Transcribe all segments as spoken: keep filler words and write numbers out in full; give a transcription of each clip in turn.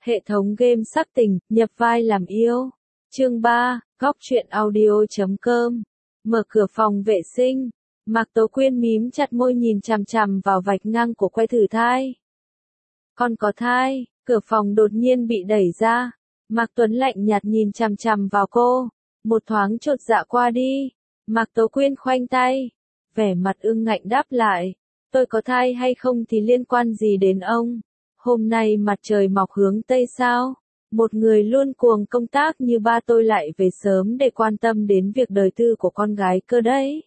Hệ thống game sắc tình, nhập vai làm yêu. Chương ba, góc truyện audio.com. Mở cửa phòng vệ sinh. Mạc Tố Quyên mím chặt môi nhìn chằm chằm vào vạch ngang của que thử thai. Con có thai, cửa phòng đột nhiên bị đẩy ra. Mạc Tuấn lạnh nhạt nhìn chằm chằm vào cô. Một thoáng chột dạ qua đi. Mạc Tố Quyên khoanh tay. Vẻ mặt ương ngạnh đáp lại. Tôi có thai hay không thì liên quan gì đến ông? Hôm nay mặt trời mọc hướng Tây sao? Một người luôn cuồng công tác như ba tôi lại về sớm để quan tâm đến việc đời tư của con gái cơ đấy.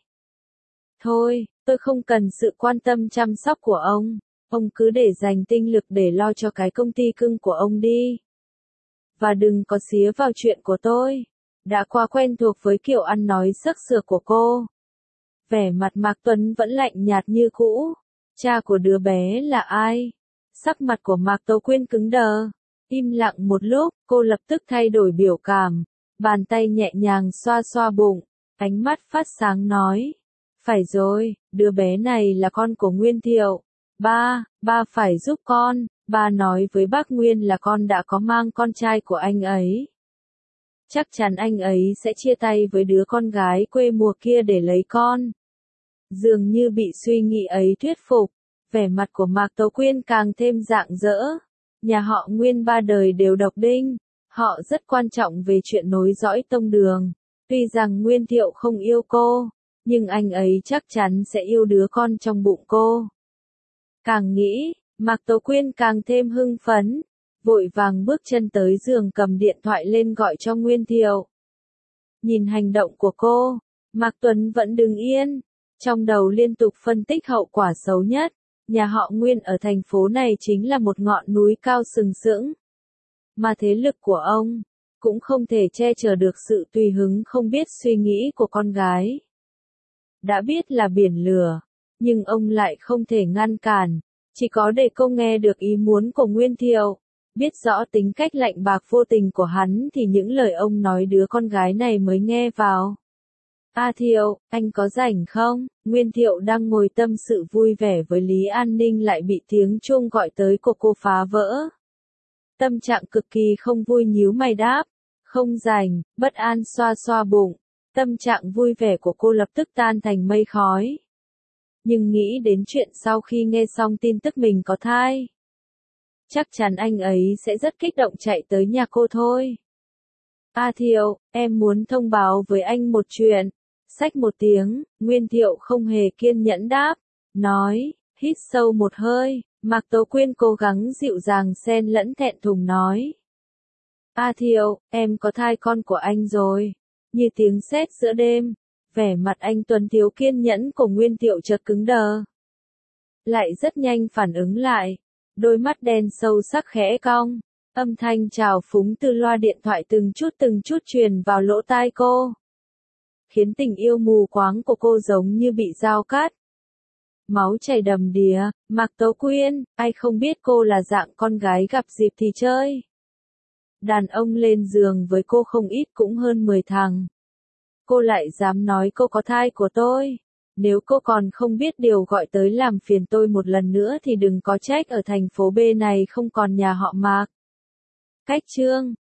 Thôi, tôi không cần sự quan tâm chăm sóc của ông. Ông cứ để dành tinh lực để lo cho cái công ty cưng của ông đi. Và đừng có xía vào chuyện của tôi. Đã quá quen thuộc với kiểu ăn nói sắc sược của cô. Vẻ mặt Mạc Tuấn vẫn lạnh nhạt như cũ. Cha của đứa bé là ai? Sắc mặt của Mạc Tố Quyên cứng đờ. Im lặng một lúc, cô lập tức thay đổi biểu cảm. Bàn tay nhẹ nhàng xoa xoa bụng. Ánh mắt phát sáng nói. Phải rồi, đứa bé này là con của Nguyên Thiệu. Ba, ba phải giúp con. Ba nói với bác Nguyên là con đã có mang con trai của anh ấy. Chắc chắn anh ấy sẽ chia tay với đứa con gái quê mùa kia để lấy con. Dường như bị suy nghĩ ấy thuyết phục. Vẻ mặt của Mạc Tố Quyên càng thêm rạng rỡ. Nhà họ Nguyên ba đời đều độc đinh. Họ rất quan trọng về chuyện nối dõi tông đường. Tuy rằng Nguyên Thiệu không yêu cô, nhưng anh ấy chắc chắn sẽ yêu đứa con trong bụng cô. Càng nghĩ, Mạc Tố Quyên càng thêm hưng phấn. Vội vàng bước chân tới giường cầm điện thoại lên gọi cho Nguyên Thiệu. Nhìn hành động của cô, Mạc Tuấn vẫn đứng yên. Trong đầu liên tục phân tích hậu quả xấu nhất. Nhà họ Nguyên ở thành phố này chính là một ngọn núi cao sừng sững. Mà thế lực của ông cũng không thể che chở được sự tùy hứng không biết suy nghĩ của con gái. Đã biết là biển lửa, nhưng ông lại không thể ngăn cản, chỉ có để cô nghe được ý muốn của Nguyên Thiệu. Biết rõ tính cách lạnh bạc vô tình của hắn thì những lời ông nói đứa con gái này mới nghe vào. A Thiệu, anh có rảnh không? Nguyên Thiệu đang ngồi tâm sự vui vẻ với Lý An Ninh lại bị tiếng chuông gọi tới của cô phá vỡ. Tâm trạng cực kỳ không vui nhíu mày đáp. Không rảnh, bất an xoa xoa bụng. Tâm trạng vui vẻ của cô lập tức tan thành mây khói. Nhưng nghĩ đến chuyện sau khi nghe xong tin tức mình có thai. Chắc chắn anh ấy sẽ rất kích động chạy tới nhà cô thôi. A Thiệu, em muốn thông báo với anh một chuyện. Xách một tiếng, Nguyên Thiệu không hề kiên nhẫn đáp. Nói, hít sâu một hơi, Mạc Tố Quyên cố gắng dịu dàng xen lẫn thẹn thùng nói. A Thiệu, em có thai con của anh rồi. Như tiếng sét giữa đêm, vẻ mặt anh Tuấn thiếu kiên nhẫn của Nguyên Thiệu chợt cứng đờ. Lại rất nhanh phản ứng lại. Đôi mắt đen sâu sắc khẽ cong. Âm thanh trào phúng từ loa điện thoại từng chút từng chút truyền vào lỗ tai cô. Khiến tình yêu mù quáng của cô giống như bị dao cắt. Máu chảy đầm đìa. Mạc Tố Quyên, ai không biết cô là dạng con gái gặp dịp thì chơi. Đàn ông lên giường với cô không ít cũng hơn mười thằng. Cô lại dám nói cô có thai của tôi. Nếu cô còn không biết điều gọi tới làm phiền tôi một lần nữa thì đừng có trách ở thành phố B này không còn nhà họ Mạc. Cách chương